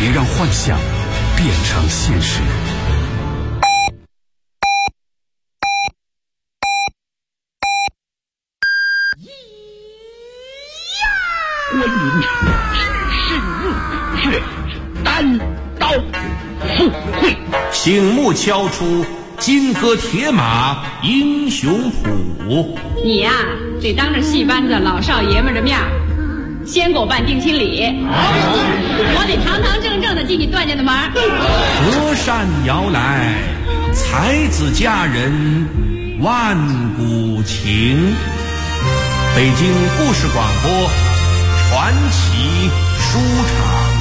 别让幻想变成现实。 关云只身入血，单刀赴会。 醒目敲出金戈铁马英雄谱。 你呀，得当着戏班子老少爷们的面先给我办定亲礼，我得堂堂正正的替你断下的门。 隔山遥来，才子佳人万古情。北京故事广播传奇书场。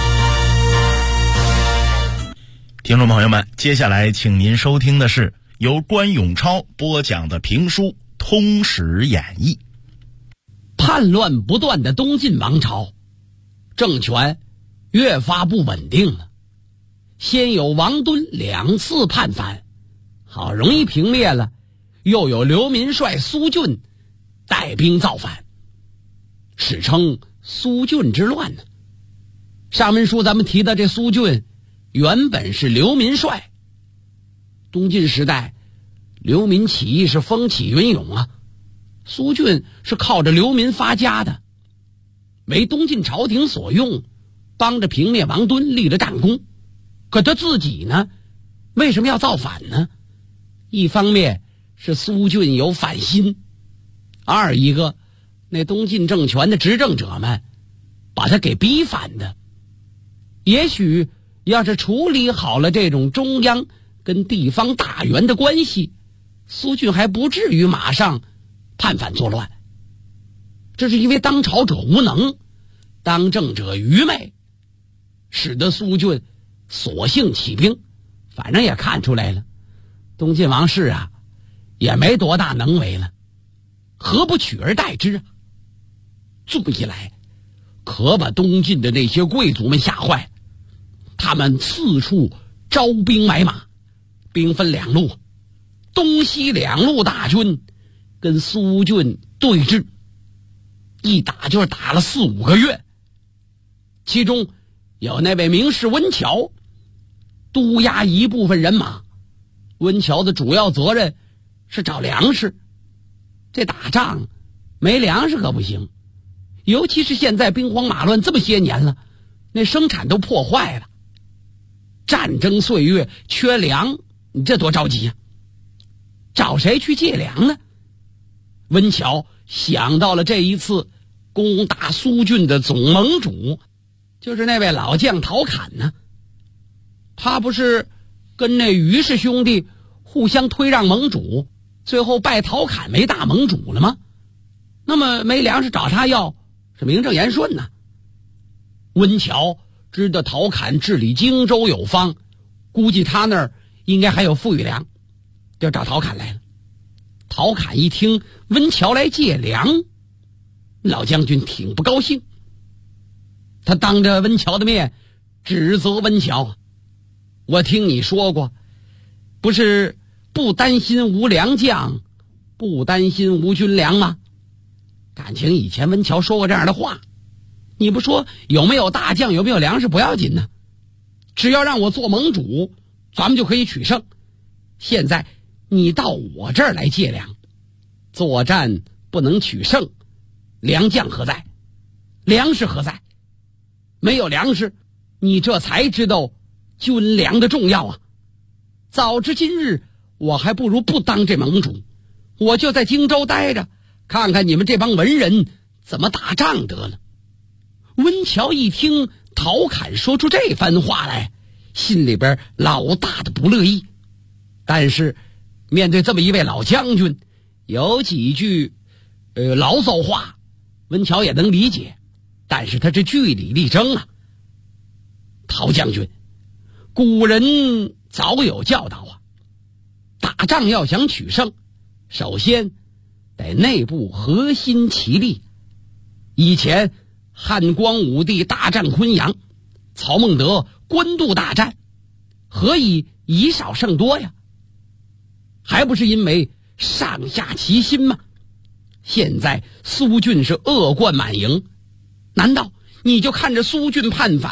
听众朋友们，接下来请您收听的是由关永超播讲的评书《通史演义》。 叛乱不断的东晋王朝，政权越发不稳定了。先有王敦2次叛反，好容易平灭了，又有刘民帅苏峻带兵造反，史称苏峻之乱呢。上文书咱们提到这苏峻原本是刘民帅。东晋时代，刘民起义是风起云涌啊，苏峻是靠着流民发家的，为东晋朝廷所用，帮着平灭王敦立了战功。可他自己呢，为什么要造反呢？一方面是苏峻有反心，二一个那东晋政权的执政者们把他给逼反的。也许要是处理好了这种中央跟地方大员的关系，苏峻还不至于马上叛反作乱。这是因为当朝者无能，当政者愚昧，使得苏峻索性起兵。反正也看出来了，东晋王室啊也没多大能为了，何不取而代之啊？这么一来，可把东晋的那些贵族们吓坏，他们四处招兵买马，兵分2路，东西2路大军跟苏峻对峙，一打就是打了4、5个月。其中有那位名士温峤督押一部分人马，温峤的主要责任是找粮食。这打仗没粮食可不行，尤其是现在兵荒马乱这么些年了，那生产都破坏了，战争岁月缺粮，你这多着急呀！找谁去借粮呢？温峤想到了这一次攻打苏峻的总盟主，就是那位老将陶侃呢。他不是跟那于氏兄弟互相推让盟主，最后拜陶侃为大盟主了吗？那么没粮食找他要是名正言顺呢。温峤知道陶侃治理荆州有方，估计他那儿应该还有富裕粮，就找陶侃来了。陶侃一听温峤来借粮，老将军挺不高兴，他当着温峤的面指责温峤：我听你说过，不是不担心无良将，不担心无军粮吗？感情以前温峤说过这样的话，你不说有没有大将，有没有粮食不要紧呢，只要让我做盟主，咱们就可以取胜。现在你到我这儿来借粮，作战不能取胜，良将何在？粮食何在？没有粮食，你这才知道军粮的重要啊！早知今日，我还不如不当这盟主，我就在荆州待着，看看你们这帮文人怎么打仗得了。温峤一听陶侃说出这番话来，心里边老大的不乐意，但是面对这么一位老将军，有几句牢骚话温峤也能理解，但是他是据理力争啊。陶将军，古人早有教导啊，打仗要想取胜，首先得内部核心齐力。以前汉光武帝大战昆阳，曹孟德官渡大战，何以以少胜多呀？还不是因为上下齐心吗？现在苏峻是恶贯满盈，难道你就看着苏峻叛反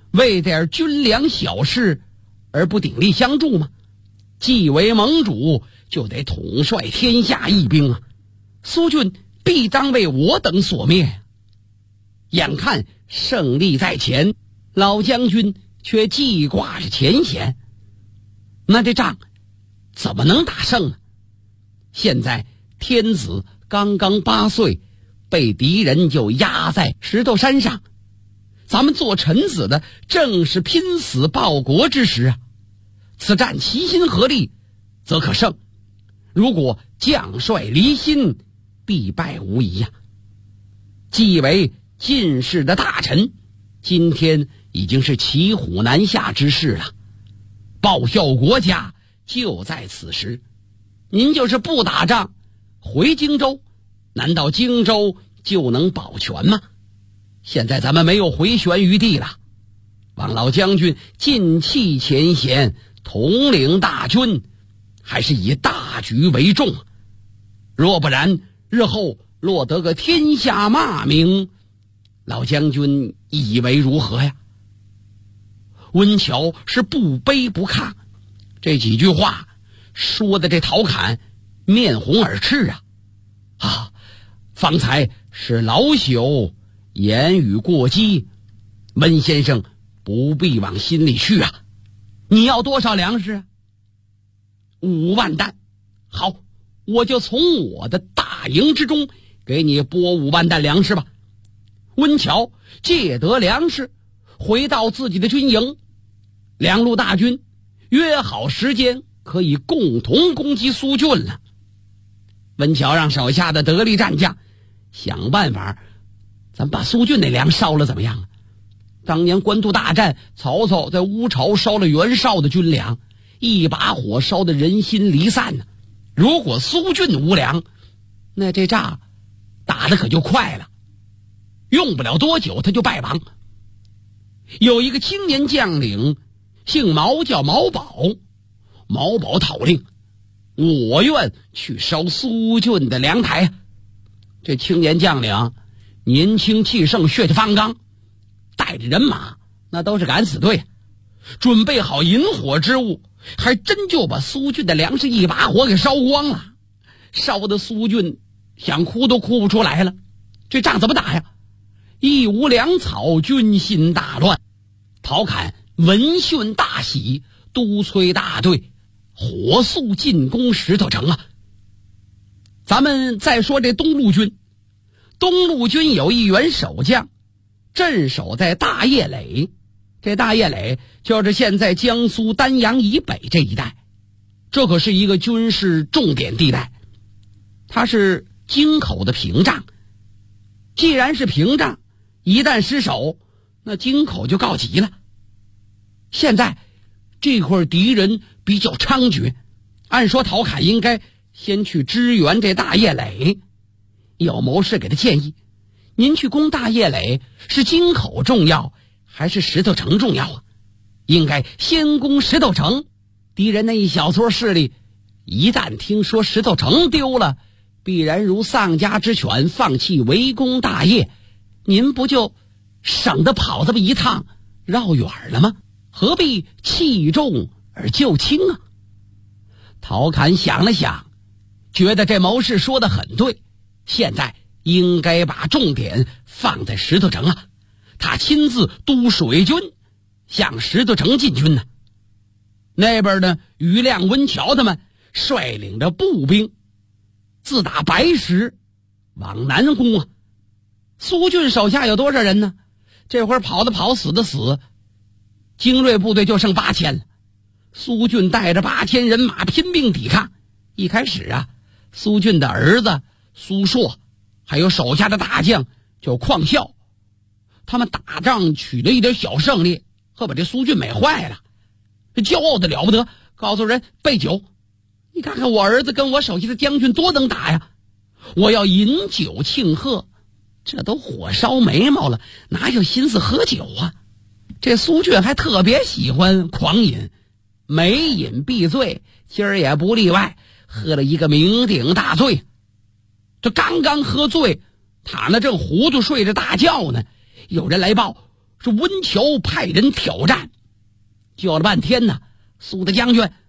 为点军粮小事而不鼎力相助吗？既为盟主，就得统帅天下义兵啊！苏峻必当为我等所灭。眼看胜利在前，老将军却记挂着前嫌，那这仗怎么能打胜呢？现在天子刚刚8岁，被敌人就压在石头山上，咱们做臣子的正是拼死报国之时啊！此战齐心合力，则可胜；如果将帅离心，必败无疑呀。既为进士的大臣，今天已经是骑虎难下之势了。报效国家就在此时。您就是不打仗，回荆州，难道荆州就能保全吗？现在咱们没有回旋余地了。望老将军尽弃前嫌，统领大军，还是以大局为重。若不然，日后落得个天下骂名，老将军以为如何呀？温峤是不卑不亢，这几句话说的这陶侃面红耳赤啊！方才是老朽言语过激，温先生不必往心里去啊。你要多少粮食？5万担。好，我就从我的大营之中给你拨5万担粮食吧。温峤借得粮食，回到自己的军营，两路大军约好时间，可以共同攻击苏峻了。温峤让手下的得力战将想办法，咱把苏峻那粮烧了怎么样啊？当年官渡大战，曹操在乌巢烧了袁绍的军粮，一把火烧得人心离散呢。如果苏峻无粮，那这仗打得可就快了，用不了多久他就败亡。有一个青年将领姓毛，叫毛宝。毛宝讨令，我愿去烧苏峻的粮台。这青年将领年轻气盛，血气方刚，带着人马那都是敢死队，准备好引火之物，还真就把苏峻的粮食一把火给烧光了，烧得苏峻想哭都哭不出来了。这仗怎么打呀？一无粮草，军心大乱。陶侃闻讯大喜，督催大队火速进攻石头城啊！咱们再说这东路军，东路军有一员守将，镇守在大叶垒。这大叶垒就是现在江苏丹阳以北这一带，这可是一个军事重点地带，它是京口的屏障。既然是屏障，一旦失守，那京口就告急了。现在这块敌人比较猖獗，按说陶侃应该先去支援这大叶垒。有谋士给他建议，您去攻大叶垒是京口重要还是石头城重要啊？应该先攻石头城。敌人那一小撮势力一旦听说石头城丢了，必然如丧家之犬，放弃围攻大叶。您不就省得跑这么一趟绕远了吗？何必弃重而就轻啊？陶侃想了想，觉得这谋士说的很对，现在应该把重点放在石头城啊。他亲自督水军向石头城进军呢。那边呢，余亮、温峤他们率领着步兵自打白石往南攻啊。苏峻手下有多少人呢？这会儿跑的跑，死的死，精锐部队就剩8000了。苏峻带着8000人马拼命抵抗。一开始啊，苏峻的儿子苏硕还有手下的大将叫况孝，他们打仗取了一点小胜利，可把这苏峻美坏了，这骄傲的了不得，告诉人备酒，你看看我儿子跟我手下的将军多能打呀，我要饮酒庆贺。这都火烧眉毛了，哪有心思喝酒啊？这苏峻还特别喜欢狂饮，每饮必醉，今儿也不例外，喝了一个酩酊大醉。这刚刚喝醉，他那正糊涂睡着大觉呢，有人来报是温峤派人挑战，叫了半天呢，苏大将军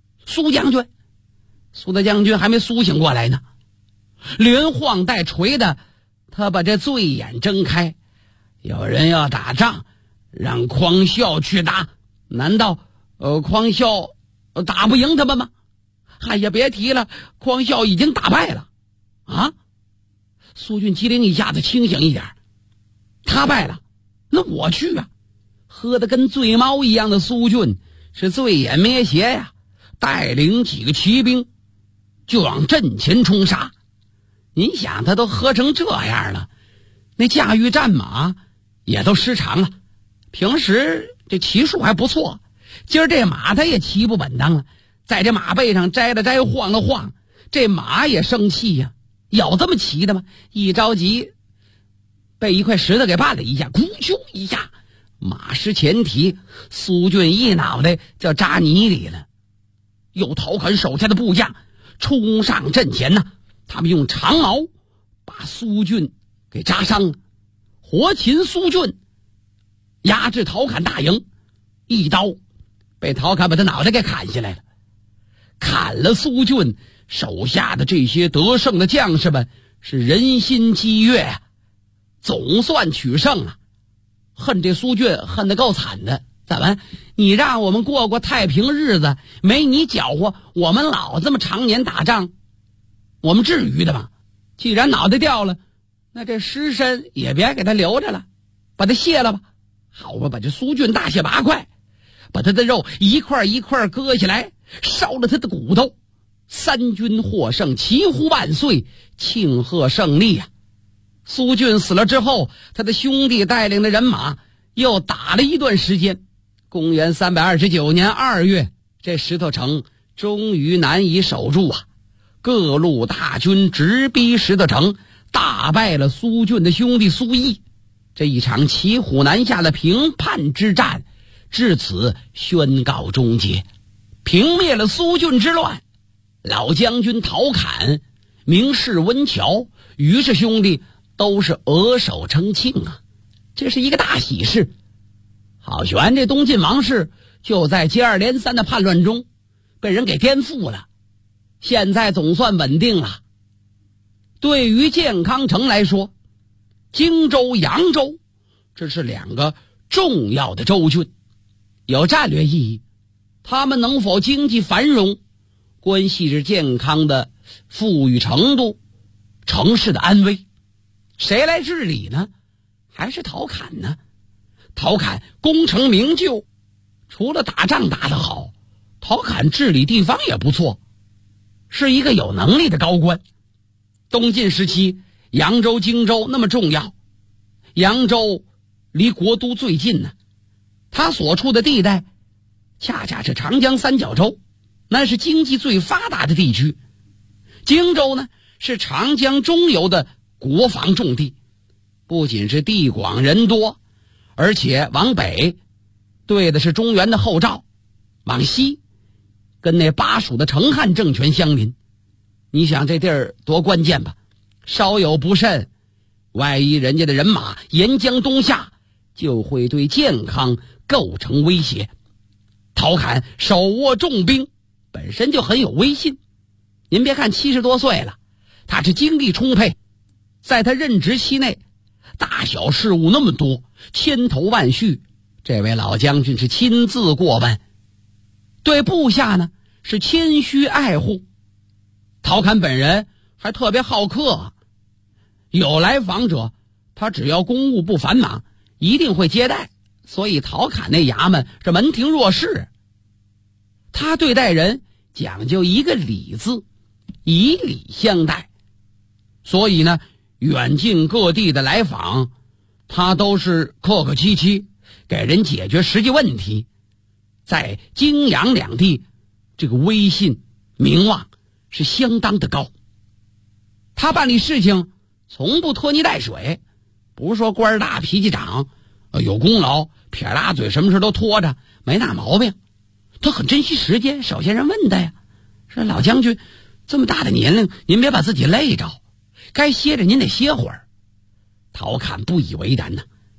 还没苏醒过来呢。连晃带捶的，他把这醉眼睁开，有人要打仗，让匡孝去打，难道匡孝打不赢他们吗？哎呀，别提了，匡孝已经打败了啊！苏俊机灵一下子清醒一点，他败了，那我去啊！喝得跟醉猫一样的苏俊是醉眼咩斜呀，带领几个骑兵就往阵前冲杀。您想，他都喝成这样了，那驾驭战马也都失常了。平时这骑术还不错，今儿这马他也骑不稳当了，在这马背上摘了摘，晃了晃，这马也生气呀，有这么骑的吗？一着急被一块石头给绊了一下，咕啾一下，马失前蹄，苏俊一脑袋就扎泥里了。有陶侃手下的部将冲上阵前呢，他们用长矛把苏俊给扎伤了，活擒苏俊，压制陶侃大营，一刀被陶侃把他脑袋给砍下来了。砍了苏俊，手下的这些得胜的将士们是人心激悦啊，总算取胜了。恨这苏俊恨得够惨的，怎么你让我们过太平日子，没你搅和，我们老这么常年打仗，我们至于的吗？既然脑袋掉了，那这尸身也别给他留着了，把他卸了吧。好吧，把这苏俊大卸8块，把他的肉一块一块割下来，烧了他的骨头。三军获胜，齐呼万岁，庆贺胜利啊！苏俊死了之后，他的兄弟带领的人马又打了一段时间。公元329年2月，这石头城终于难以守住啊！各路大军直逼石头城，大败了苏俊的兄弟苏毅。这一场骑虎难下的平叛之战至此宣告终结，平灭了苏俊之乱。老将军陶侃、名士温峤、于氏兄弟都是额手称庆啊，这是一个大喜事。好悬这东晋王室就在接二连三的叛乱中被人给颠覆了，现在总算稳定了。对于建康城来说，荆州、扬州这是2个重要的州郡，有战略意义。他们能否经济繁荣，关系着健康的富裕程度、城市的安危。谁来治理呢？还是陶侃呢？陶侃功成名就，除了打仗打得好，陶侃治理地方也不错，是一个有能力的高官。东晋时期，扬州、荆州那么重要，扬州离国都最近呢，他所处的地带恰恰是长江三角洲，那是经济最发达的地区。荆州呢，是长江中游的国防重地，不仅是地广人多，而且往北对的是中原的后赵，往西跟那巴蜀的成汉政权相邻。你想这地儿多关键吧，稍有不慎，万一人家的人马沿江东下，就会对健康构成威胁。陶侃手握重兵，本身就很有威信。您别看70多岁了，他是精力充沛，在他任职期内，大小事务那么多，千头万绪，这位老将军是亲自过问，对部下呢是谦虚爱护。陶侃本人还特别好客，有来访者，他只要公务不繁忙，一定会接待，所以陶侃那衙门是门庭若市。他对待人讲究一个礼字，以礼相待，所以呢，远近各地的来访，他都是客客气气，给人解决实际问题。在荆扬两地，这个威信名望是相当的高。他办理事情从不拖泥带水，不是说官大脾气长，有功劳撇大嘴，什么事都拖着，没那毛病。他很珍惜时间。首先人问他呀，说老将军这么大的年龄，您别把自己累着，该歇着您得歇会儿。陶侃不以为然呢，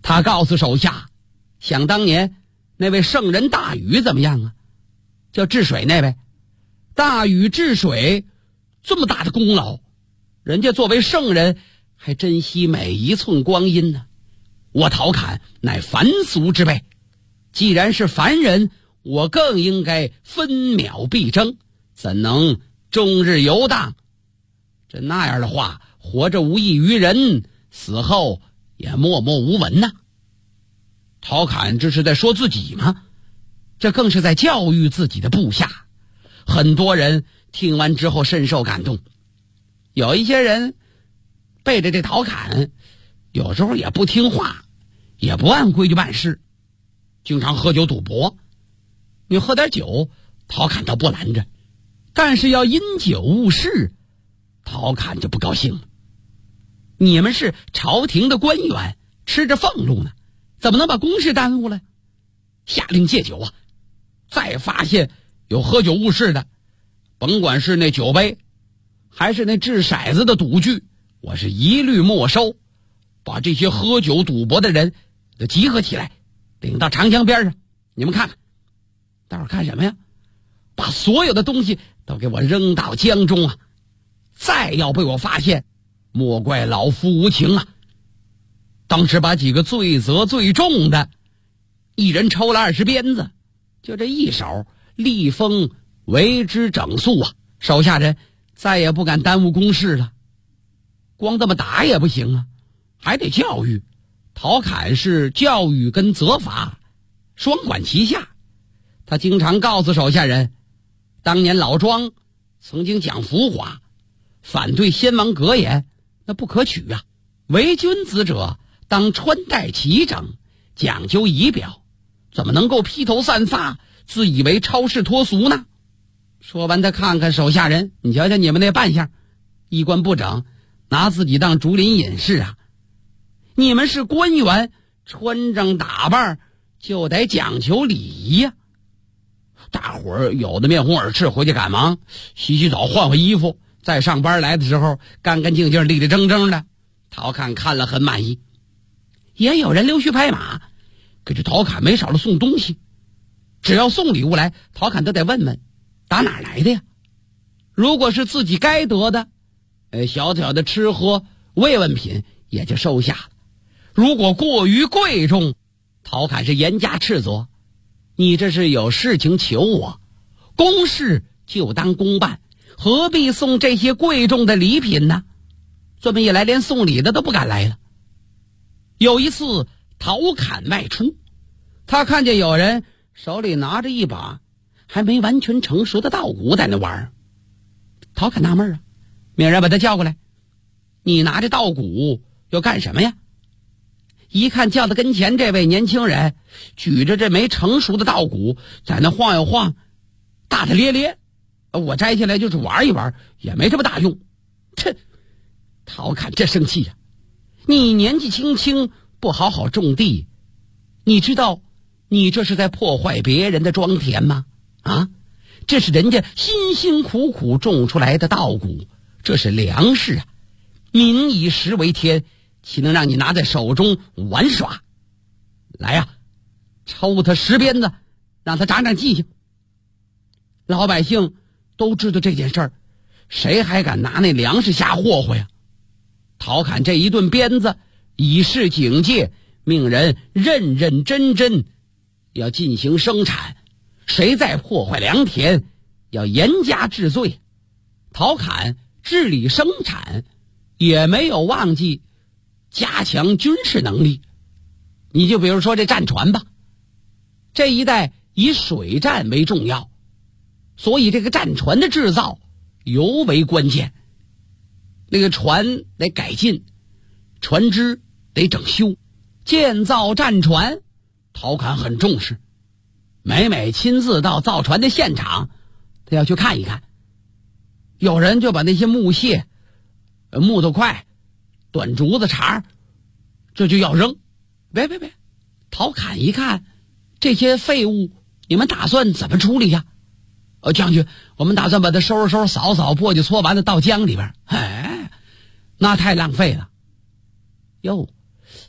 他告诉手下，想当年那位圣人大禹怎么样啊？叫治水那位，大禹治水这么大的功劳，人家作为圣人还珍惜每一寸光阴呢。我陶侃乃凡俗之辈，既然是凡人，我更应该分秒必争，怎能终日游荡？这那样的话，活着无益于人，死后也默默无闻呐。陶侃这是在说自己吗？这更是在教育自己的部下。很多人听完之后深受感动，有一些人背着这陶侃，有时候也不听话，也不按规矩办事，经常喝酒赌博。你喝点酒，陶侃倒不拦着，但是要因酒误事，陶侃就不高兴了。你们是朝廷的官员，吃着俸禄呢，怎么能把公事耽误了？下令戒酒啊！再发现有喝酒误事的，甭管是那酒杯还是那掷骰子的赌具，我是一律没收，把这些喝酒赌博的人都集合起来，领到长江边上，你们看看，待会儿看什么呀？把所有的东西都给我扔到江中啊！再要被我发现，莫怪老夫无情啊！当时把几个罪责最重的，一人抽了20鞭子，就这一手立风为之整肃啊！手下人再也不敢耽误公事了。光这么打也不行啊，还得教育。陶侃是教育跟责罚双管齐下，他经常告诉手下人，当年老庄曾经讲浮华，反对先王格言，那不可取啊！为君子者当穿戴齐整，讲究仪表，怎么能够披头散发，自以为超世脱俗呢？说完他看看手下人，你瞧瞧你们那扮相，衣冠不整，拿自己当竹林隐士啊！你们是官员，穿着打扮就得讲求礼仪呀！大伙儿有的面红耳赤，回去赶忙洗洗澡，换换衣服，在上班来的时候干干净净，立立正正的。陶侃看了很满意。也有人溜须拍马，可是陶侃没少了送东西。只要送礼物来，陶侃都得问问打哪来的呀？如果是自己该得的，小小的吃喝慰问品也就收下了。如果过于贵重，陶侃是严加斥责。你这是有事情求我，公事就当公办，何必送这些贵重的礼品呢？这么一来，连送礼的都不敢来了。有一次陶侃外出，他看见有人手里拿着一把还没完全成熟的稻谷在那玩。陶侃纳闷啊，命人把他叫过来，你拿着稻谷要干什么呀？一看叫到跟前这位年轻人举着这没成熟的稻谷在那晃悠晃，大大咧咧，我摘下来就是玩一玩，也没什么大用。切！陶侃这生气呀！你年纪轻轻不好好种地，你知道你这是在破坏别人的庄田吗？啊，这是人家辛辛苦苦种出来的稻谷，这是粮食啊！民以食为天，岂能让你拿在手中玩耍？来呀，抽他10鞭子，让他长长记性。老百姓都知道这件事儿，谁还敢拿那粮食瞎霍霍呀？陶侃这一顿鞭子以示警戒，命人认认真真要进行生产，谁再破坏良田，要严加治罪。陶侃治理生产，也没有忘记加强军事能力。你就比如说这战船吧，这一带以水战为重要，所以这个战船的制造尤为关键。那个船得改进，船只得整修，建造战船，陶侃很重视。每亲自到造船的现场，他要去看一看。有人就把那些木屑、木头块、短竹子茬这就要扔。别，陶侃一看这些废物，你们打算怎么处理呀？将军，我们打算把它收拾扫簸箕搓完了到江里边。那太浪费了。哟，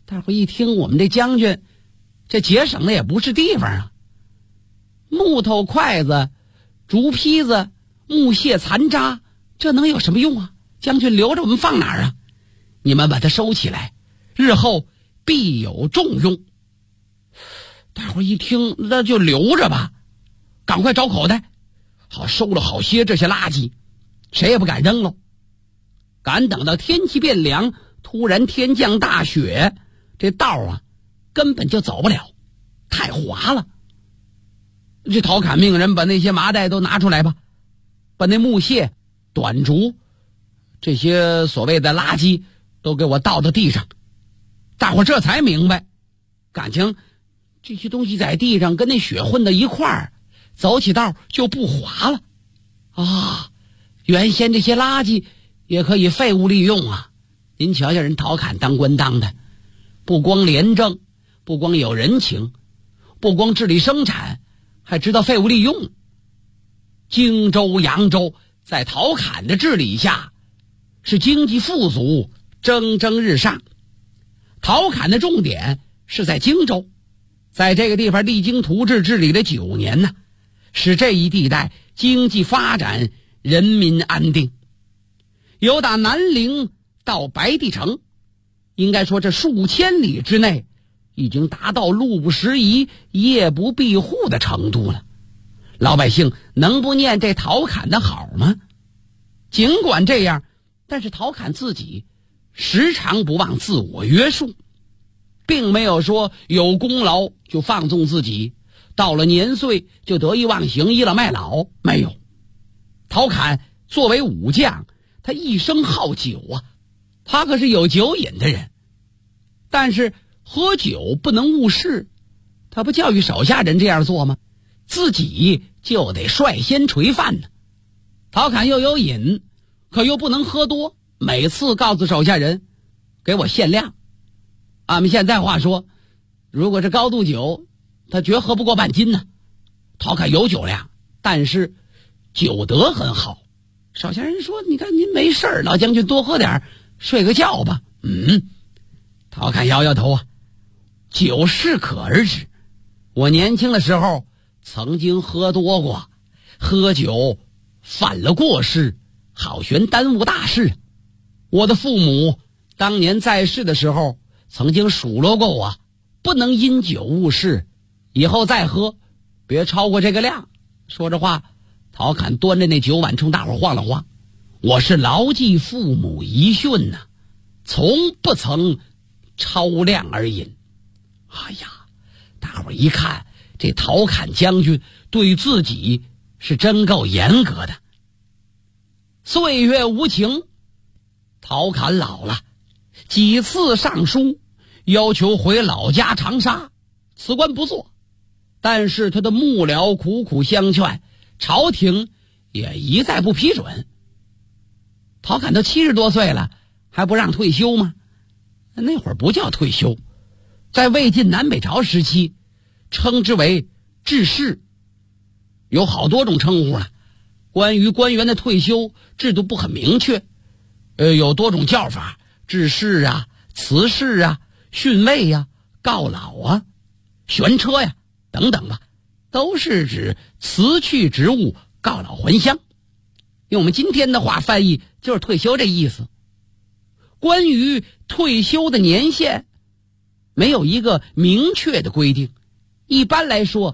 大伙一听，我们这将军这节省的也不是地方啊，木头筷子、竹坯子、木屑残渣，这能有什么用啊？将军留着我们放哪儿啊？你们把它收起来，日后必有重用。大伙一听，那就留着吧，赶快找口袋，好收了好些这些垃圾，谁也不敢扔喽。赶等到天气变凉，突然天降大雪，这道啊根本就走不了，太滑了。这陶侃命人把那些麻袋都拿出来吧，把那木屑、短竹这些所谓的垃圾都给我倒到地上。大伙这才明白，感情这些东西在地上跟那雪混到一块儿，走起道就不滑了啊！原先这些垃圾也可以废物利用啊！您瞧瞧人陶侃当官当的，不光廉政，不光有人情，不光治理生产，还知道废物利用。荆州、扬州在陶侃的治理下是经济富足，蒸蒸日上。陶侃的重点是在荆州，在这个地方励精图治治理了9年呢，使这一地带经济发展，人民安定。由打南陵到白帝城，应该说这数千里之内已经达到路不拾遗、夜不闭户的程度了。老百姓能不念这陶侃的好吗？尽管这样，但是陶侃自己时常不忘自我约束，并没有说有功劳就放纵自己，到了年岁就得意忘形、倚老卖老，没有。陶侃作为武将，他一生好酒啊，他可是有酒瘾的人。但是喝酒不能误事，他不教育手下人这样做吗？自己就得率先垂范呢。陶侃又有瘾，可又不能喝多，每次告诉手下人给我限量。俺们现在话说，如果是高度酒，他绝喝不过半斤呢。陶侃有酒量，但是酒德很好。手下人说，你看您没事儿，老将军多喝点，睡个觉吧。陶侃摇摇头啊，酒适可而止。我年轻的时候曾经喝多过，喝酒犯了过失，好悬耽误大事。我的父母当年在世的时候曾经数落过我，不能因酒误事，以后再喝别超过这个量。说着话，陶侃端着那酒碗冲大伙晃了晃，我是牢记父母遗训呐，从不曾超量而饮。哎呀，大伙一看这陶侃将军对自己是真够严格的。岁月无情，陶侃老了，几次上书要求回老家长沙辞官不做，但是他的幕僚苦苦相劝，朝廷也一再不批准。陶侃都70多岁了，还不让退休吗？那会儿不叫退休，在魏晋南北朝时期称之为致仕，有好多种称呼了。关于官员的退休制度不很明确，有多种叫法，致仕啊、辞仕啊、训位啊、告老啊、悬车呀等等吧，都是指辞去职务，告老还乡。用我们今天的话翻译，就是退休这意思。关于退休的年限，没有一个明确的规定，一般来说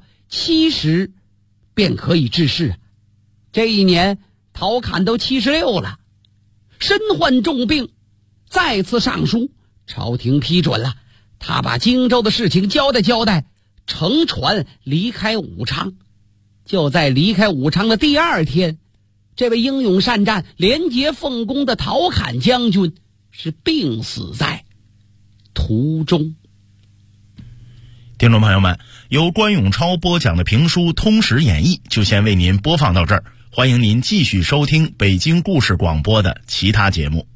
70便可以致仕。这一年陶侃都76了，身患重病，再次上书，朝廷批准了，他把荆州的事情交代，乘船离开武昌。就在离开武昌的第2天，这位英勇善战、廉洁奉公的陶侃将军是病死在途中。 听众朋友们，由关永超播讲的评书《通史演义》就先为您播放到这儿，欢迎您继续收听北京故事广播的其他节目。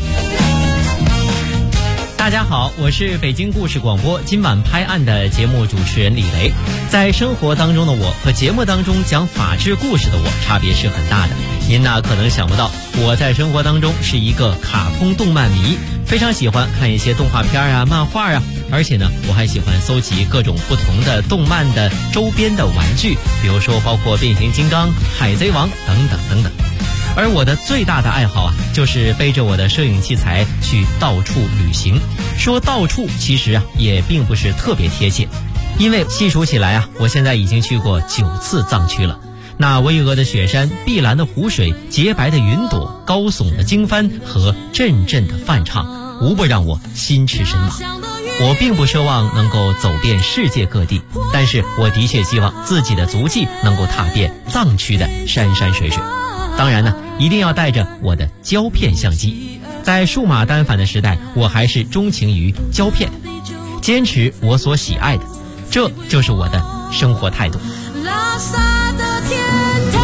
大家好，我是北京故事广播今晚拍案的节目主持人李雷。在生活当中的我和节目当中讲法治故事的我差别是很大的。您可能想不到，我在生活当中是一个卡通动漫迷， 非常喜欢看一些动画片啊、漫画啊，而且呢，我还喜欢搜集各种不同的动漫的周边的玩具，比如说包括变形金刚、海贼王等等等等。而我的最大的爱好啊，就是背着我的摄影器材去到处旅行。说到处其实啊，也并不是特别贴切，因为细数起来啊，我现在已经去过9次藏区了。那巍峨的雪山、碧蓝的湖水、洁白的云朵、高耸的经幡和阵阵的梵唱，无不让我心驰神往。我并不奢望能够走遍世界各地，但是我的确希望自己的足迹能够踏遍藏区的山山水水。当然呢，一定要带着我的胶片相机。在数码单反的时代，我还是钟情于胶片，坚持我所喜爱的，这就是我的生活态度。 拉萨的天堂，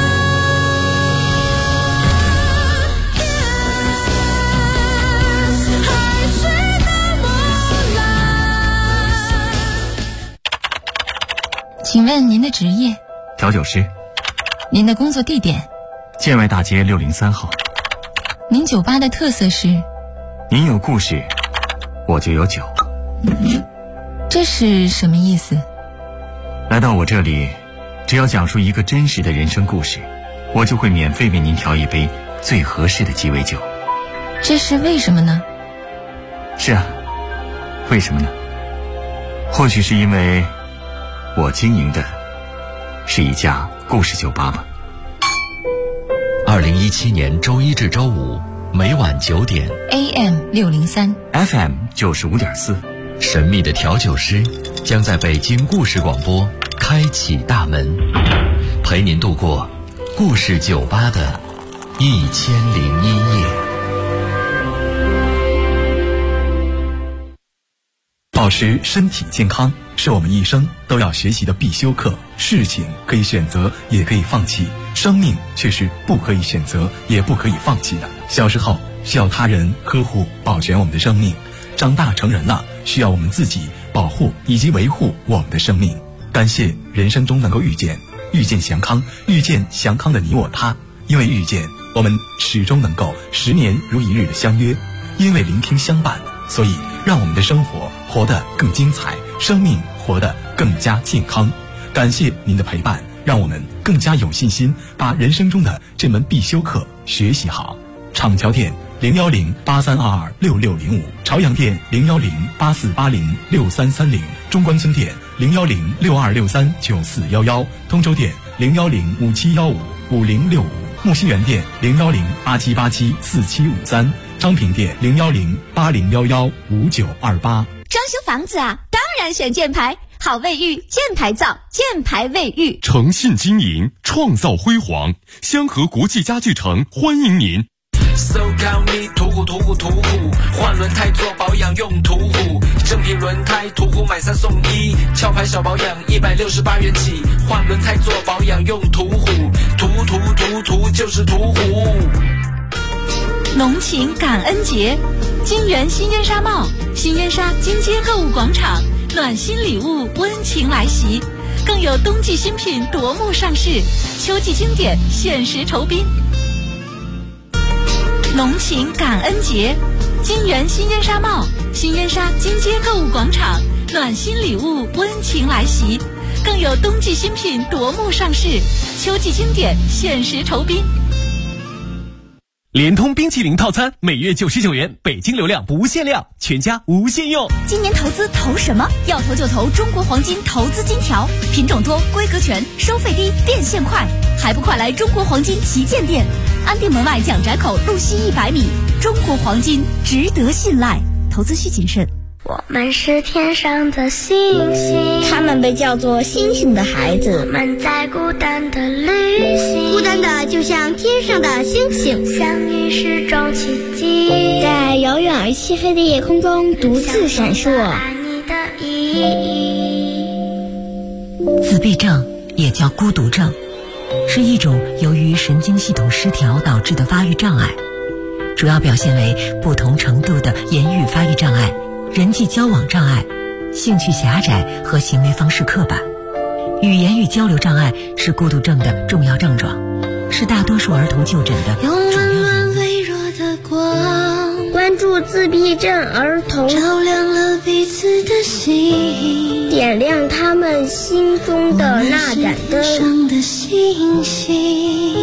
海水那么蓝。 请问您的职业？ 调酒师。 您的工作地点？ 建外大街603号。 您酒吧的特色是？ 您有故事，我就有酒。 这是什么意思？ 来到我这里，只要讲述一个真实的人生故事，我就会免费为您调一杯最合适的鸡尾酒。 这是为什么呢？ 是啊，为什么呢？或许是因为我经营的是一家故事酒吧吧。 2017年周一至周五每晚9点 AM 603 FM 95.4， 神秘的调酒师将在北京故事广播开启大门，陪您度过故事酒吧的1001夜。 保持身体健康是我们一生都要学习的必修课。事情可以选择，也可以放弃，生命却是不可以选择，也不可以放弃的。小时候需要他人呵护保全我们的生命，长大成人了需要我们自己保护以及维护我们的生命。感谢人生中能够遇见祥康，遇见祥康的你我他。因为遇见，我们始终能够10年如一日的相约；因为聆听相伴，所以让我们的生活活得更精彩，生命活得更加健康。感谢您的陪伴，让我们更加有信心把人生中的这门必修课学习好。厂桥店01083226605，朝阳店01084806330，中关村店01062639411，通州店01057155065，木樨园店01087874753，昌平店01080115928。 装修房子啊，当然选箭牌，好卫浴，箭牌造，箭牌卫浴， 诚信经营，创造辉煌。香河国际家具城欢迎您。 So call me 途虎，换轮胎做保养用途虎，正品轮胎途虎买3送1，壳牌小保养168元起，换轮胎做保养用途虎，途就是途虎。 浓情感恩节，金源新烟纱帽，新烟纱金街购物广场，暖心礼物温情来袭，更有冬季新品夺目上市，秋季经典限时酬宾。浓情感恩节，金源新烟纱帽，新烟纱金街购物广场，暖心礼物温情来袭，更有冬季新品夺目上市，秋季经典限时酬宾。 联通冰淇淋套餐每月99元，北京流量不限量，全家无限用。 今年投资投什么？要投就投中国黄金投资金条，品种多，规格全，收费低，变现快，还不快来中国黄金旗舰店，安定门外蒋宅口路西100米。中国黄金值得信赖，投资需谨慎。 我们是天上的星星， 他们被叫做星星的孩子。 我们在孤单的旅行， 孤单的就像天上的星星， 相遇是种奇迹， 在遥远而漆黑的夜空中独自闪烁。 爱你的意义。 自闭症也叫孤独症，是一种由于神经系统失调导致的发育障碍，主要表现为不同程度的言语发育障碍、人际交往障碍、兴趣狭窄和行为方式刻板。语言与交流障碍是孤独症的重要症状，是大多数儿童就诊的主要原因。 用温暖微弱的光，关注助自闭症儿童， 照亮了彼此的心， 点亮他们心中的那盏灯。 上的星星。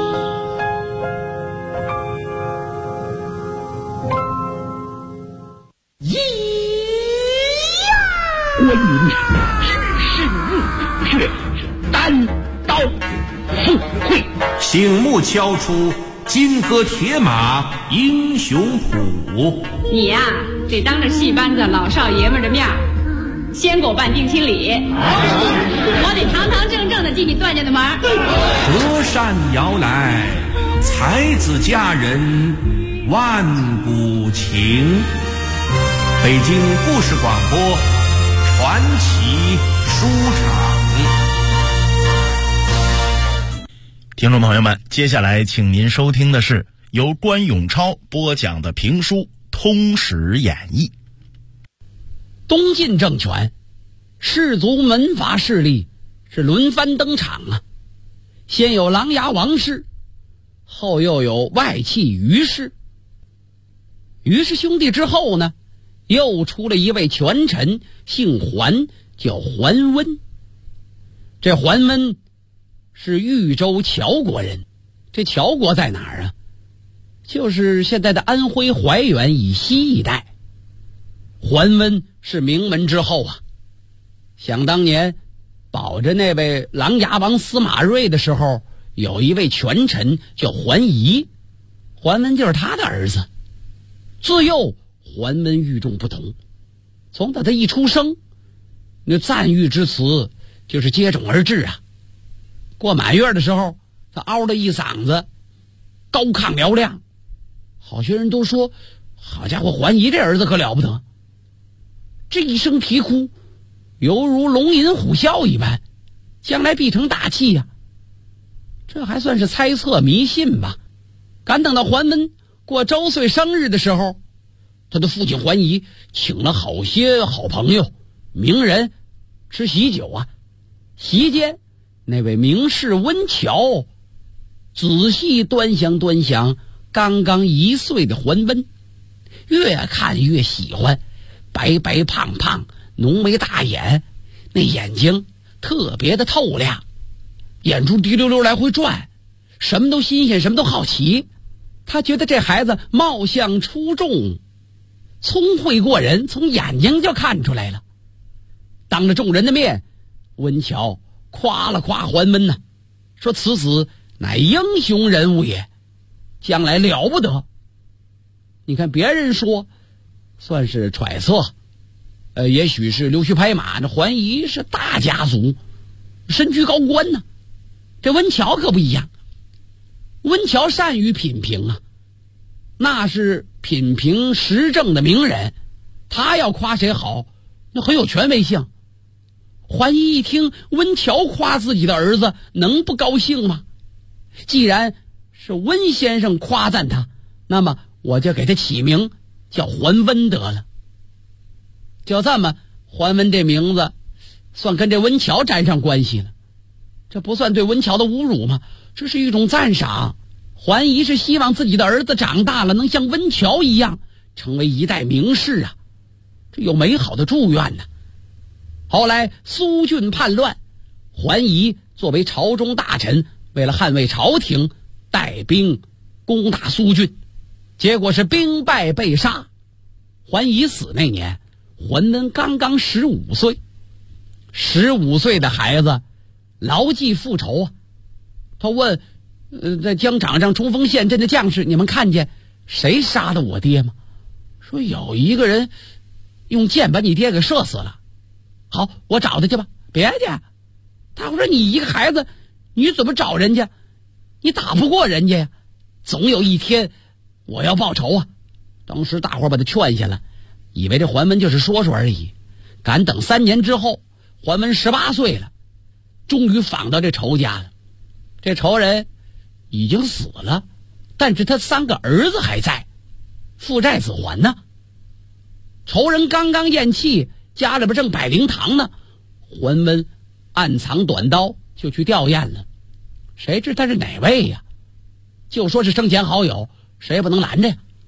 关云知识入却单刀赴会， 醒目敲出金戈铁马英雄谱。 你呀，得当着戏班子老少爷们的面先给我办定亲礼，我得堂堂正正的进你段家的门。 隔山遥来，才子佳人万古情。北京故事广播传奇书场。 听众朋友们，接下来请您收听的是由关永超播讲的评书《通史演义》。 东晋政权，士族门阀势力是轮番登场啊。先有琅琊王氏，后又有外戚于氏。于氏兄弟之后呢，又出了一位权臣，姓桓，叫桓温。这桓温是豫州谯国人。这谯国在哪儿啊？就是现在的安徽怀远以西一带。桓温是名门之后啊。想当年保着那位琅琊王司马睿的时候，有一位权臣叫桓仪，桓温就是他的儿子。自幼桓温与众不同，从他一出生，那赞誉之词就是接踵而至啊。过满月的时候，他嗷了一嗓子，高亢嘹亮。好些人都说，好家伙，桓仪这儿子可了不得，这一声啼哭犹如龙吟虎啸一般，将来必成大器呀。这还算是猜测迷信吧。赶等到桓温过周岁生日的时候，他的父亲桓仪请了好些好朋友名人吃喜酒啊。席间那位名士温峤仔细端详刚刚1岁的桓温，越看越喜欢，白白胖胖，浓眉大眼，那眼睛特别的透亮，眼珠滴溜溜来回转，什么都新鲜，什么都好奇。他觉得这孩子貌相出众，聪慧过人，从眼睛就看出来了。当着众人的面，温峤夸了夸桓温呢，说此子乃英雄人物也，将来了不得。你看别人说算是揣测，也许是溜须拍马，这桓仪是大家族，身居高官呢。这温峤可不一样，温峤善于品评啊，那是品评时政的名人，他要夸谁好，那很有权威性。桓仪一听温峤夸自己的儿子，能不高兴吗？既然是温先生夸赞他，那么我就给他起名叫桓温得了。就这么，桓温这名字算跟这温峤沾上关系了。这不算对温峤的侮辱吗？这是一种赞赏。桓仪是希望自己的儿子长大了能像温峤一样成为一代名士啊，这有美好的祝愿呢。后来苏峻叛乱，桓仪作为朝中大臣，为了捍卫朝廷，带兵攻打苏峻，结果是兵败被杀。桓仪死那年，桓温刚刚15岁。15岁的孩子牢记复仇啊。他问在疆场上冲锋陷阵的将士，你们看见谁杀的我爹吗？说有一个人用箭把你爹给射死了。好，我找他去吧。别去，他说你一个孩子，你怎么找人家？你打不过人家呀。总有一天我要报仇啊。当时大伙把他劝下了，以为这桓温就是说说而已。赶等3年之后，桓温18岁了，终于访到这仇家了。这仇人已经死了，但是他3个儿子还在，父债子还呢。仇人刚刚咽气，家里边正摆灵堂呢，桓温暗藏短刀就去吊唁了。谁知他是哪位呀？就说是生前好友，谁也不能拦着呀。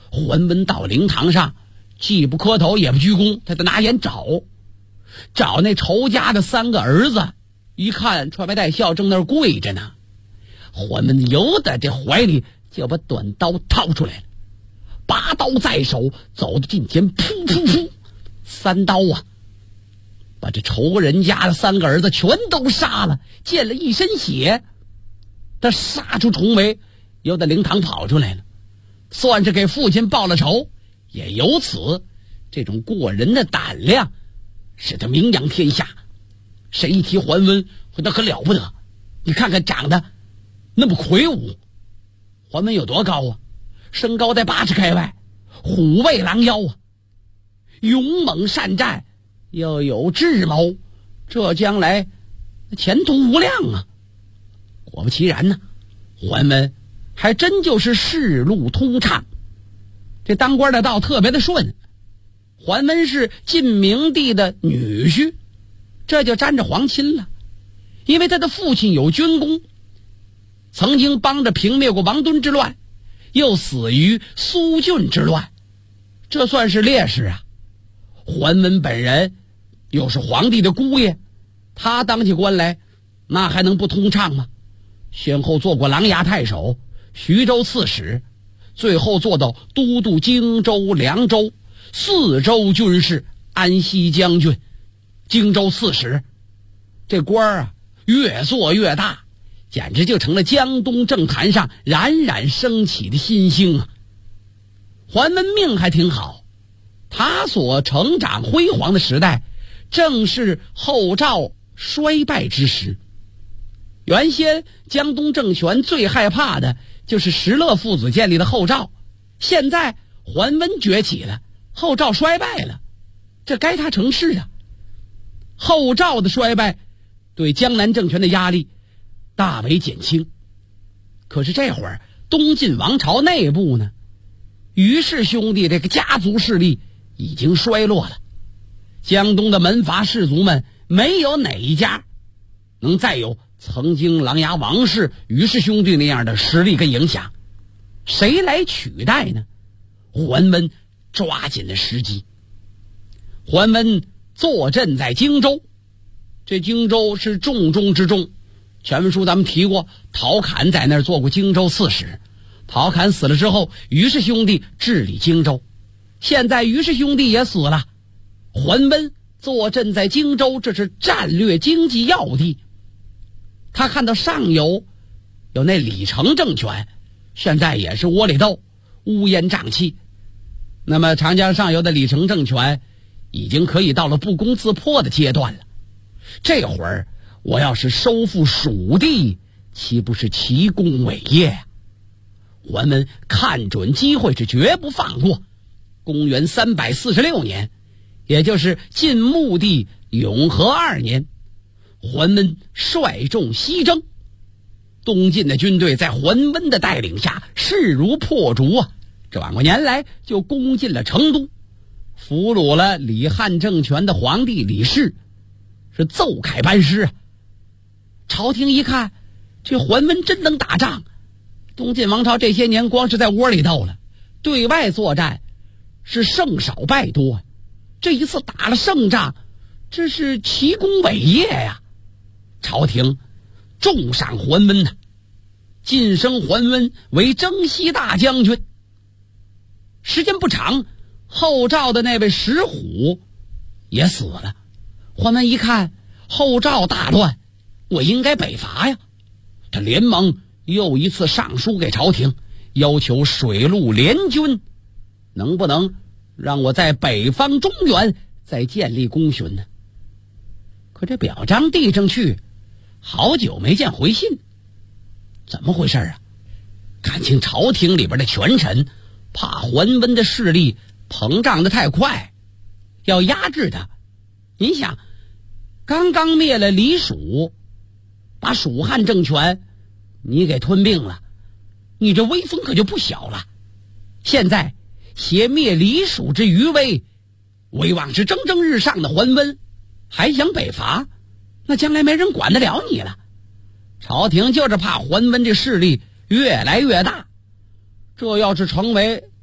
桓温到灵堂上，既不磕头也不鞠躬，他得拿眼找那仇家的3个儿子，一看穿白带孝正那儿跪着呢。桓温由得这怀里就把短刀掏出来了，拔刀在手，走到近前，噗噗噗，3刀啊，把这仇人家的3个儿子全都杀了，溅了一身血。他杀出重围，由得灵堂跑出来了，算是给父亲报了仇。也由此，这种过人的胆量使他名扬天下。谁一提桓温，那可了不得。你看看长得那么魁梧，桓温有多高啊？身高在80开外，虎背狼腰啊，勇猛善战，又有智谋，这将来前途无量啊！果不其然呢，桓温还真就是仕路通畅，这当官的道特别的顺。桓温是晋明帝的女婿，这就沾着皇亲了。因为他的父亲有军功，曾经帮着平灭过王敦之乱，又死于苏峻之乱，这算是烈士啊。桓温本人又是皇帝的姑爷，他当起官来那还能不通畅吗？先后做过琅琊太守、徐州刺史，最后做到都督荆州、凉州4州军事、安西将军、荆州刺史。这官啊越做越大，简直就成了江东政坛上冉冉升起的新星啊。桓温命还挺好，他所成长辉煌的时代正是后赵衰败之时。原先江东政权最害怕的就是石勒父子建立的后赵，现在桓温崛起了，后赵衰败了，这该他成事啊。后赵的衰败对江南政权的压力大为减轻。可是这会儿东晋王朝内部呢，于氏兄弟这个家族势力已经衰落了，江东的门阀士族们没有哪一家能再有曾经琅琊王氏、于氏兄弟那样的实力跟影响。谁来取代呢？桓温抓紧了时机。桓温坐镇在荆州，这荆州是重中之重。前文书咱们提过，陶侃在那儿做过荆州刺史。陶侃死了之后，于氏兄弟治理荆州。现在于氏兄弟也死了，桓温坐镇在荆州，这是战略经济要地。他看到上游有那李成政权，现在也是窝里斗，乌烟瘴气。那么长江上游的李成政权已经可以到了不攻自破的阶段了。这会儿我要是收复蜀地，岂不是奇功伟业啊？桓温看准机会是绝不放过。公元346年，也就是晋穆帝永和2年，桓温率众西征。东晋的军队在桓温的带领下势如破竹啊，转过年来就攻进了成都，俘虏了李汉政权的皇帝李氏，是奏凯班师啊。朝廷一看这桓温真能打仗，东晋王朝这些年光是在窝里斗了，对外作战是胜少败多，这一次打了胜仗，这是奇功伟业呀。朝廷重赏桓温呢，晋升桓温为征西大将军。时间不长，后赵的那位石虎也死了。桓温一看后赵大乱，我应该北伐呀，他连忙又一次上书给朝廷，要求水陆联军，能不能让我在北方中原再建立功勋呢？可这表彰递上去，好久没见回信，怎么回事啊？感情朝廷里边的权臣怕桓温的势力膨胀得太快，要压制他。您想，刚刚灭了李蜀，把蜀汉政权你给吞并了，你这威风可就不小了。现在挟灭李蜀之余威，威望是蒸蒸日上的桓温还想北伐，那将来没人管得了你了。朝廷就是怕桓温这势力越来越大，这要是成为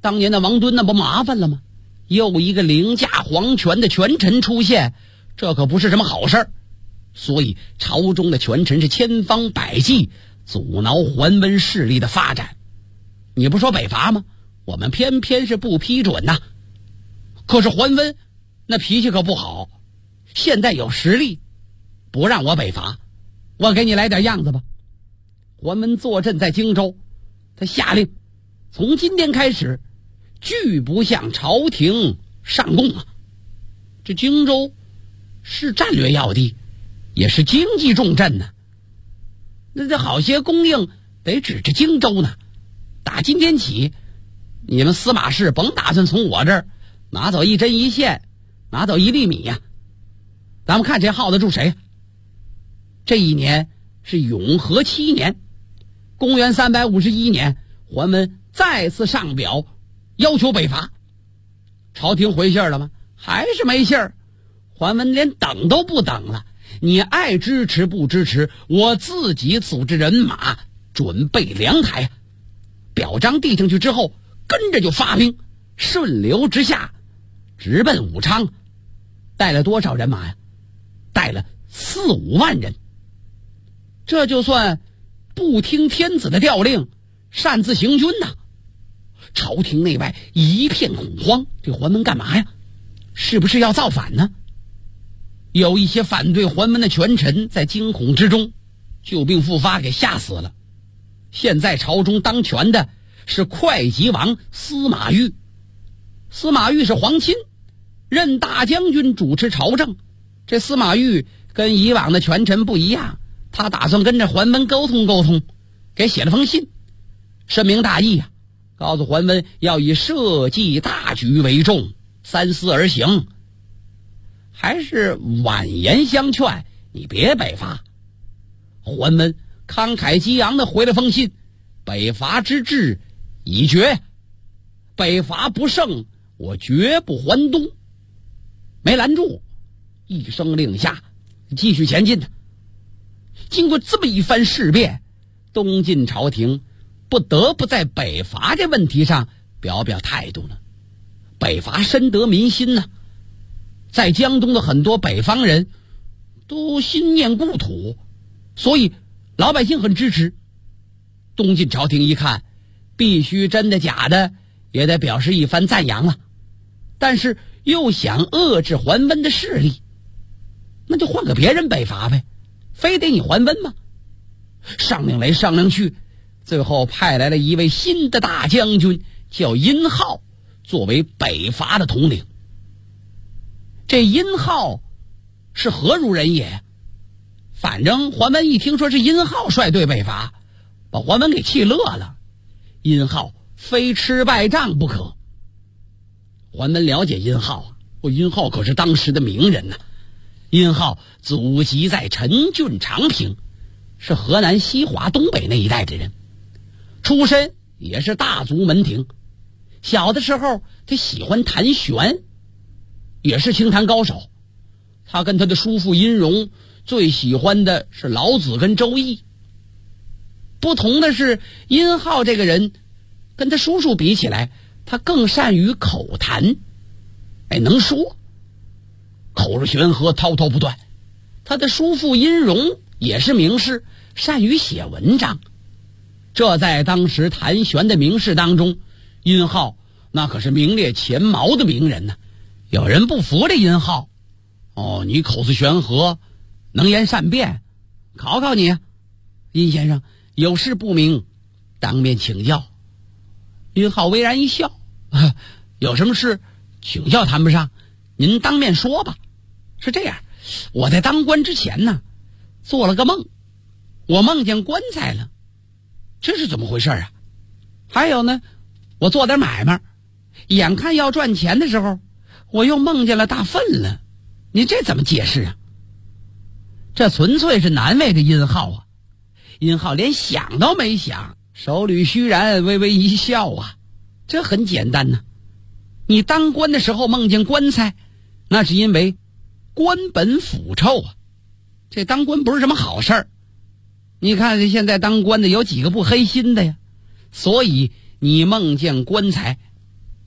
当年的王敦那不麻烦了吗？又一个凌驾皇权的权臣出现，这可不是什么好事儿。所以朝中的权臣是千方百计阻挠桓温势力的发展。你不说北伐吗？我们偏偏是不批准呐。可是桓温那脾气可不好，现在有实力，不让我北伐，我给你来点样子吧。桓温坐镇在荆州，他下令从今天开始拒不向朝廷上贡啊。这荆州是战略要地，也是经济重镇呢。那这好些供应得指着荆州呢。打今天起，你们司马氏甭打算从我这儿拿走一针一线，拿走1粒米呀。咱们看谁耗得住谁。这一年是永和7年，公元351年，桓温再次上表要求北伐。朝廷回信了吗？还是没信儿。桓温连等都不等了，你爱支持不支持，我自己组织人马准备粮台。表彰递上去之后，跟着就发兵，顺流直下，直奔武昌。带了多少人马呀？带了4、5万人。这就算不听天子的调令，擅自行军呐。朝廷内外一片恐慌，这桓温干嘛呀？是不是要造反呢？有一些反对桓温的权臣在惊恐之中旧病复发，给吓死了。现在朝中当权的是会稽王司马昱。司马昱是皇亲，任大将军，主持朝政。这司马昱跟以往的权臣不一样，他打算跟着桓温沟通沟通，给写了封信，深明大义啊，告诉桓温要以社稷大局为重，三思而行。还是婉言相劝，你别北伐。桓温慷慨激昂地回了封信，北伐之志已决，北伐不胜，我绝不还东。没拦住，一声令下，继续前进。经过这么一番事变，东晋朝廷不得不在北伐这问题上表表态度了。北伐深得民心呢，在江东的很多北方人都心念故土，所以老百姓很支持。东晋朝廷一看，必须真的假的也得表示一番赞扬了，但是又想遏制桓温的势力，那就换个别人北伐呗，非得你桓温吗？商量来商量去，最后派来了一位新的大将军，叫殷浩，作为北伐的统领。这殷浩是何如人也？反正桓温一听说是殷浩率队北伐，把桓温给气乐了。殷浩非吃败仗不可。桓温了解殷浩啊，殷浩可是当时的名人呐。殷浩祖籍在陈郡长平，是河南西华东北那一带的人，出身也是大族门庭。小的时候他喜欢弹弦，也是清弹高手。他跟他的叔父殷融最喜欢的是老子跟周易。不同的是，殷浩这个人跟他叔叔比起来，他更善于口谈，能说，口若悬河，滔滔不断。他的叔父殷融也是名士，善于写文章。这在当时弹弦的名士当中，殷浩那可是名列前茅的名人呢。有人不服这殷浩，你口似悬河，能言善辩，考考你，殷先生有事不明，当面请教。殷浩微然一笑，有什么事请教谈不上，您当面说吧。是这样，我在当官之前呢，做了个梦，我梦见棺材了，这是怎么回事啊？还有呢，我做点买卖，眼看要赚钱的时候，我又梦见了大粪了，你这怎么解释啊？这纯粹是难为这殷浩啊。殷浩连想都没想，手捋虚髯，微微一笑啊。这很简单呢，你当官的时候梦见棺材，那是因为官本腐臭啊。这当官不是什么好事儿，你看现在当官的有几个不黑心的呀？所以你梦见棺材，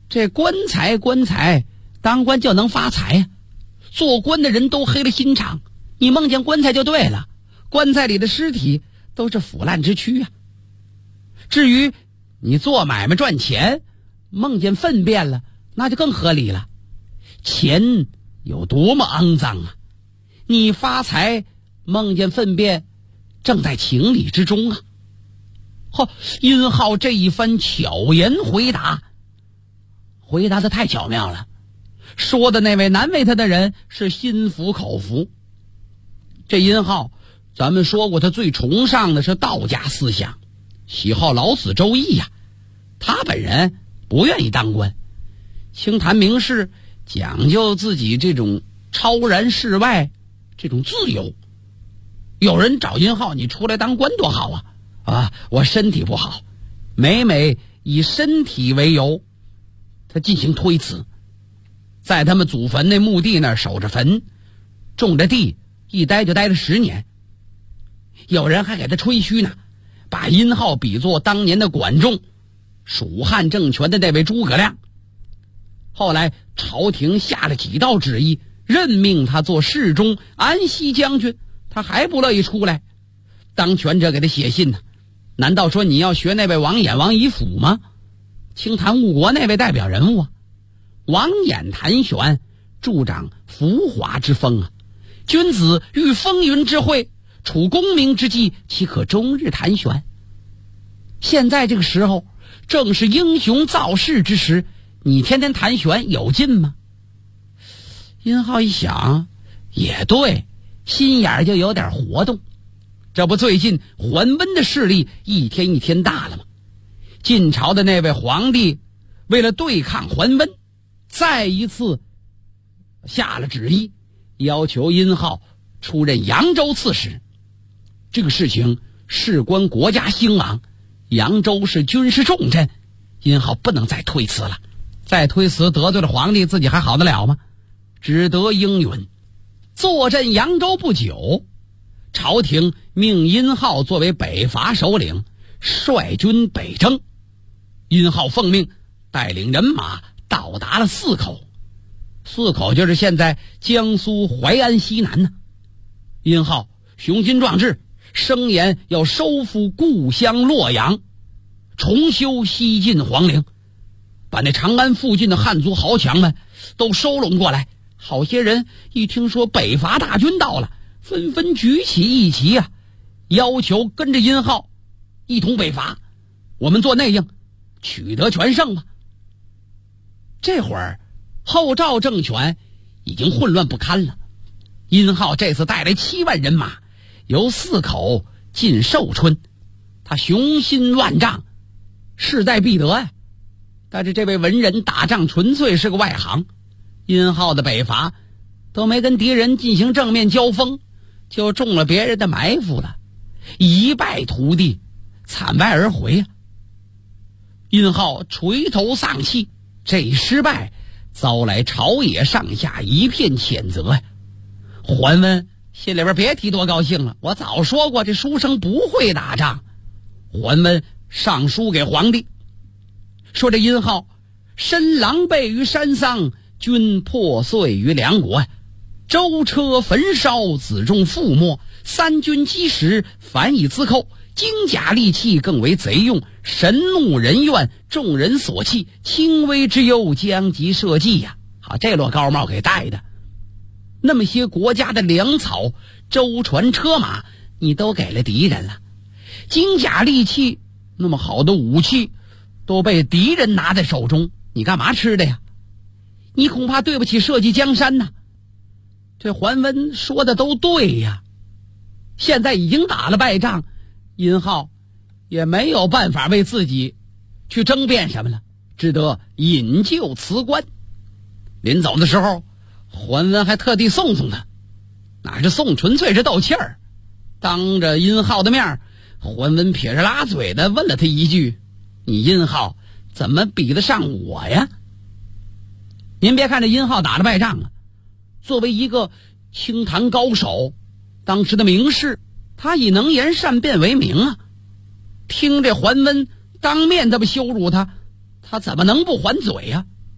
这官财，当官就能发财呀。做官的人都黑了心肠，你梦见棺材就对了，棺材里的尸体都是腐烂之躯啊。至于你做买卖赚钱，梦见粪便了，那就更合理了。钱有多么肮脏啊！你发财梦见粪便，正在情理之中啊。殷浩这一番巧言回答得太巧妙了，说的那位难为他的人是心服口服。这殷浩咱们说过，他最崇尚的是道家思想，喜好老子周易呀。他本人不愿意当官，清谈名士，讲究自己这种超然世外这种自由。有人找殷浩，你出来当官多好啊！我身体不好，每以身体为由，他进行推辞，在他们祖坟那墓地那儿守着坟，种着地，一待就待了10年。有人还给他吹嘘呢，把殷浩比作当年的管仲，蜀汉政权的那位诸葛亮。后来朝廷下了几道旨意，任命他做侍中、安西将军，他还不乐意出来。当权者给他写信呢，难道说你要学那位王衍、王仪甫吗？清谈误国那位代表人物啊。王衍谈玄，助长浮华之风啊。君子遇风云之会，处功名之际，岂可终日谈玄？现在这个时候正是英雄造势之时，你天天谈玄有劲吗？殷浩一想也对，心眼就有点活动。这不最近桓温的势力一天一天大了吗？晋朝的那位皇帝为了对抗桓温，再一次下了旨意，要求殷浩出任扬州刺史。这个事情事关国家兴亡，扬州是军事重镇，殷浩不能再推辞了。再推辞得罪了皇帝，自己还好得了吗？只得应允。坐镇扬州不久，朝廷命殷浩作为北伐首领，率军北征。殷浩奉命带领人马到达了泗口，泗口就是现在江苏淮安西南呢。殷浩雄心壮志，声言要收复故乡洛阳，重修西晋皇陵，把那长安附近的汉族豪强们都收拢过来。好些人一听说北伐大军到了，纷纷举起义旗啊，要求跟着殷浩一同北伐，我们做内应，取得全胜吧。这会儿后赵政权已经混乱不堪了，殷浩这次带来7万人马，由泗口进寿春，他雄心万丈，势在必得呀。但是这位文人打仗纯粹是个外行，殷浩的北伐都没跟敌人进行正面交锋，就中了别人的埋伏了，一败涂地，惨败而回呀。殷浩垂头丧气，这一失败遭来朝野上下一片谴责呀。桓温心里边别提多高兴了，我早说过这书生不会打仗。桓温上书给皇帝，说这殷浩身狼狈于山桑，军破碎于梁国，舟车焚烧，子众覆没，三军积食，反以自寇，精甲利器更为贼用，神怒人怨，众人所弃，轻微之忧将及社稷呀。好，这摞高帽给戴的，那么些国家的粮草、舟船、车马，你都给了敌人了；精甲利器，那么好的武器，都被敌人拿在手中，你干嘛吃的呀？你恐怕对不起社稷江山呐。这桓温说的都对呀，现在已经打了败仗，殷浩也没有办法为自己去争辩什么了，只得引咎辞官。临走的时候，桓温还特地送他，哪是送，纯粹是斗气儿。当着殷浩的面，桓温撇着拉嘴的问了他一句：你殷浩怎么比得上我呀？您别看这殷浩打了败仗啊，作为一个清谈高手，当时的名士，他以能言善辩为名啊。听这桓温当面这么羞辱他，他怎么能不还嘴呀？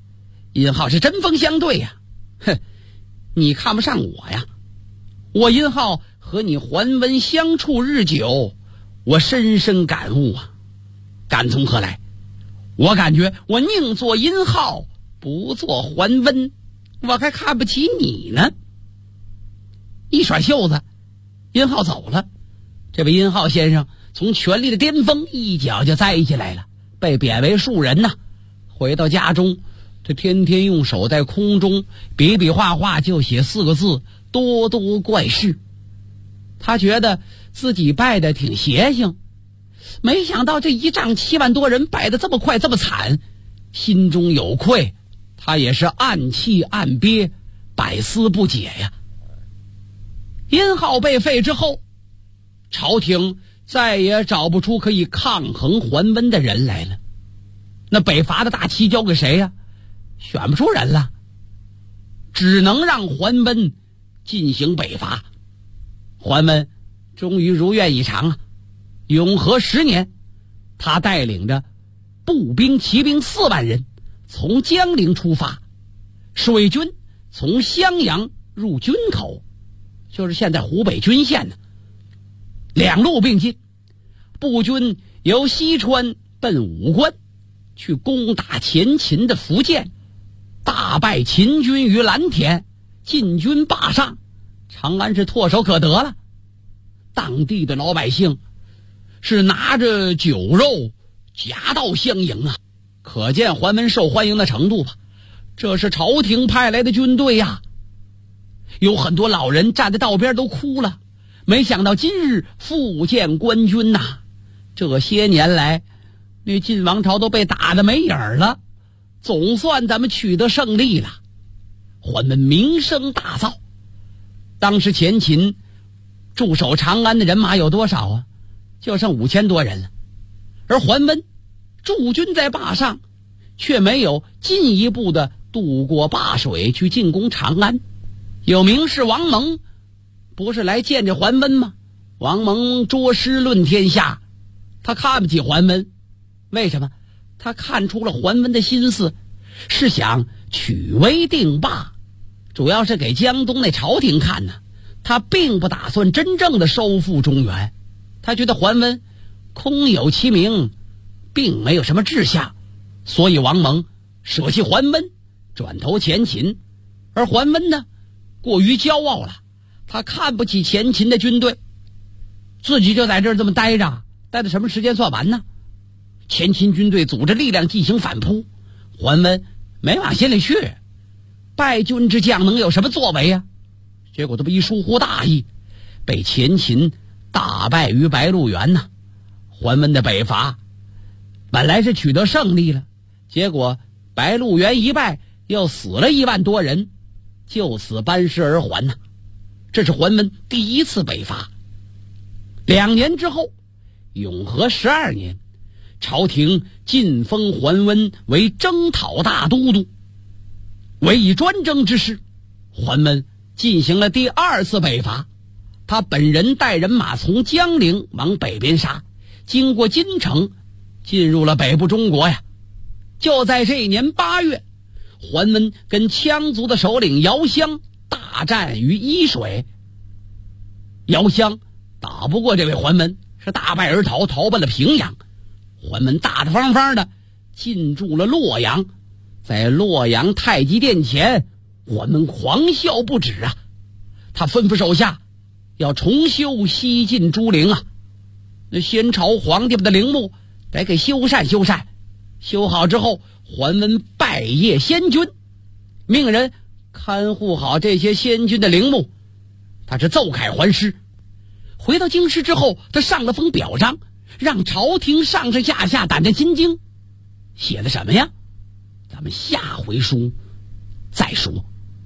殷浩是针锋相对呀。哼，你看不上我呀？我殷浩和你桓温相处日久，我深深感悟啊。感从何来？我感觉我宁做殷浩，不做桓温，我还看不起你呢。一甩袖子，殷浩走了。这位殷浩先生从权力的巅峰一脚就栽下来了，被贬为庶人呐。回到家中，他天天用手在空中比比划划，就写4个字：多多怪事。他觉得自己败得挺邪性，没想到这一仗7万多人败得这么快这么惨，心中有愧，他也是暗气暗憋，百思不解呀。殷浩被废之后，朝廷再也找不出可以抗衡桓温的人来了。那北伐的大旗交给谁呀？选不出人了，只能让桓温进行北伐。桓温终于如愿以偿啊！永和10年，他带领着步兵骑兵4万人从江陵出发，水军从襄阳入军口，就是现在湖北均县呢。2路并进，步军由西川奔武关，去攻打前秦的苻建，大败秦军于蓝田，晋军霸上，长安是唾手可得了。当地的老百姓是拿着酒肉夹道相迎啊，可见桓温受欢迎的程度吧。这是朝廷派来的军队呀。有很多老人站在道边都哭了，没想到今日复见官军呐。这些年来那晋王朝都被打得没影儿了，总算咱们取得胜利了。桓温名声大噪，当时前秦驻守长安的人马有多少啊？就剩5000多人了。而桓温驻军在坝上，却没有进一步的渡过灞水去进攻长安。有名士王蒙不是来见着桓温吗？王蒙捉师论天下，他看不起桓温。为什么？他看出了桓温的心思是想取威定霸，主要是给江东那朝廷看呢。他并不打算真正的收复中原，他觉得桓温空有其名，并没有什么志向，所以王蒙舍弃桓温，转投前秦。而桓温呢，过于骄傲了，他看不起前秦的军队，自己就在这儿这么待着，待到什么时间算完呢？前秦军队组织力量进行反扑，桓温没往心里去，败军之将能有什么作为呀？结果这不一疏忽大意，被前秦大败于白鹿原呐。桓温的北伐本来是取得胜利了，结果白鹿原一败，又死了1万多人，就此班师而还呐。这是桓温第1次北伐。2年之后，永和12年，朝廷晋封桓温为征讨大都督。委以专征之事，桓温进行了第2次北伐。他本人带人马从江陵往北边杀，经过金城，进入了北部中国呀。就在这一年8月，桓温跟羌族的首领姚襄大战于伊水。姚襄打不过这位桓温，是大败而逃，逃奔了平阳。桓温大大方方的进驻了洛阳，在洛阳太极殿前，桓温狂笑不止啊！他吩咐手下要重修西晋诸陵啊，那先朝皇帝们的陵墓得给修缮修缮。修好之后，桓温拜谒先君，命人看护好这些先君的陵墓。他是奏凯还师。回到京师之后，他上了封表彰，让朝廷上上下下胆战心惊。写的什么呀？咱们下回书再说。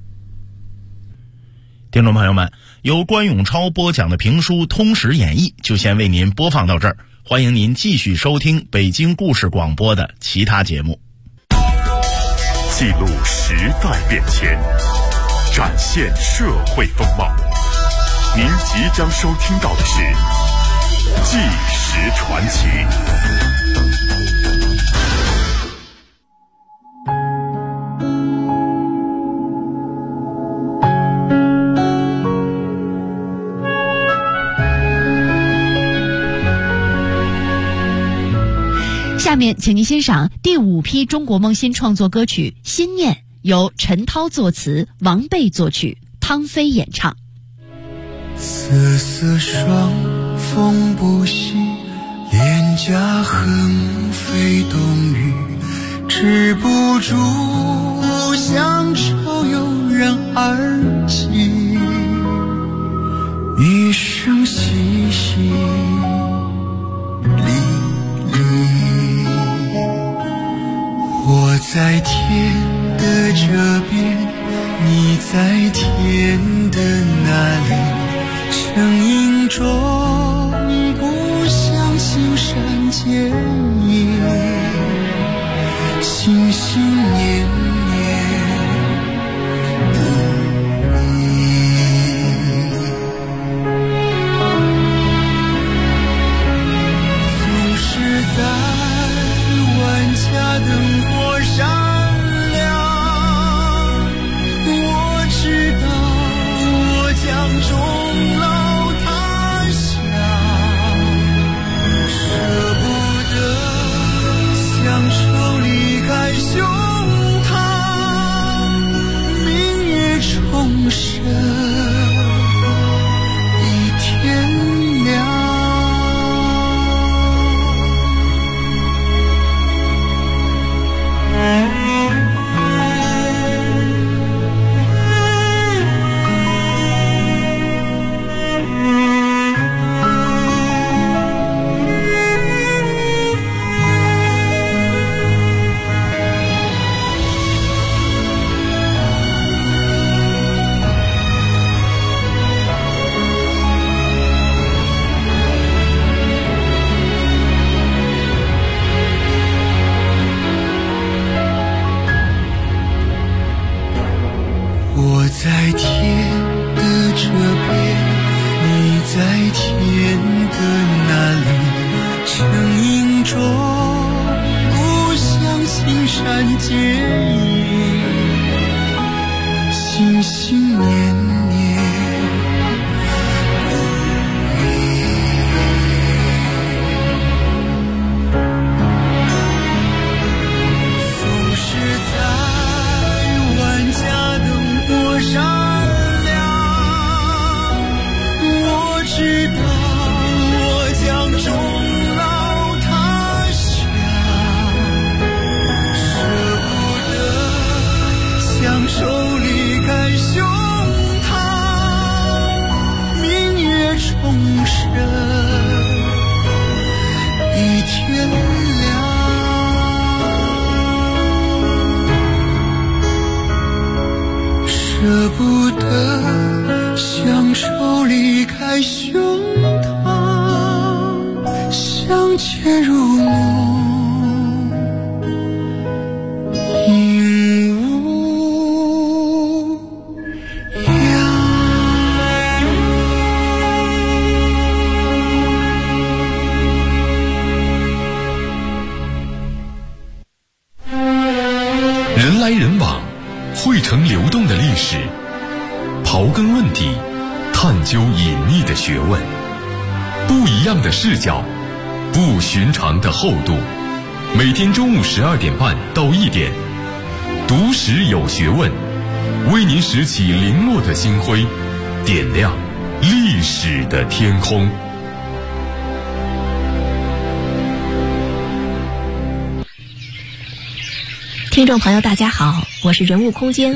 听众朋友们，由关永超播讲的评书《通史演义》就先为您播放到这儿，欢迎您继续收听北京故事广播的其他节目。 记录时代变迁，展现社会风貌。您即将收听到的是《纪实传奇》。 下面请您欣赏第5批中国梦新创作歌曲《心念》，由陈涛作词，王贝作曲，汤飞演唱。 瑟瑟双风不息，脸颊横飞冬雨，止不住乡愁油然而起，一声淅淅沥沥。我在天的这边，你在天的那里，成影中故乡青山见影，心心念念不已。总是在万家灯火闪亮，我知道我将终老手离开胸膛，明月重生，一天亮。我在天的这边，你在天的那里，成影中故乡青山见影，心心念念不已。总是在万家灯火闪亮，我知道我将终老他乡，舍不得相守离开胸膛，明月重生，一天亮。舍不得相守离开胸膛，相见如梦，应无恙。 人来人往，汇成流动的历史，刨根问底，探究隐秘的学问，不一样的视角，不寻常的厚度。每天中午12点半到1点，读史有学问，为您拾起零落的星辉，点亮历史的天空。 听众朋友大家好，我是人物空间